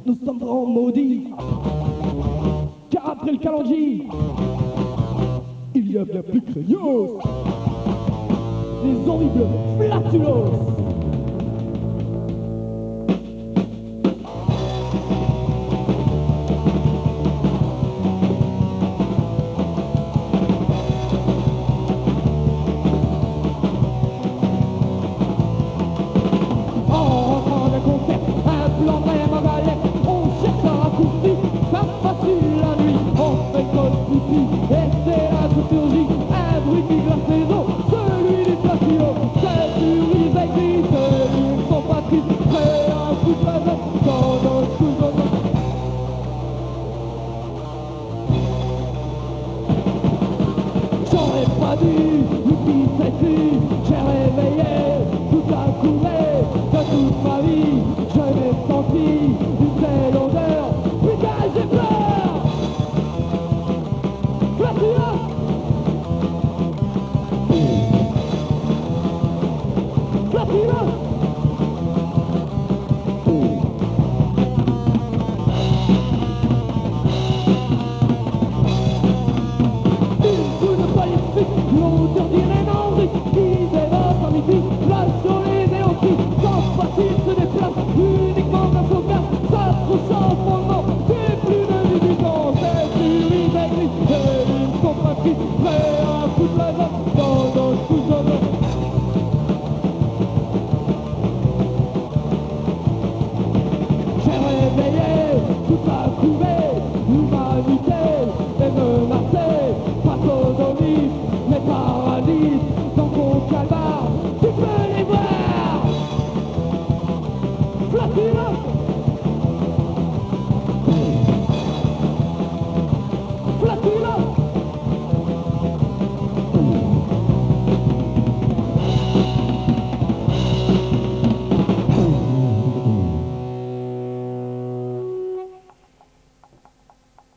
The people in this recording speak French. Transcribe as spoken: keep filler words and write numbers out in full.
nous sommes vraiment maudits. Car après le calendrier, il y a bien plus craignos, des horribles flatulos. On cherche un raccourci, pas facile la nuit, on fait comme pipi.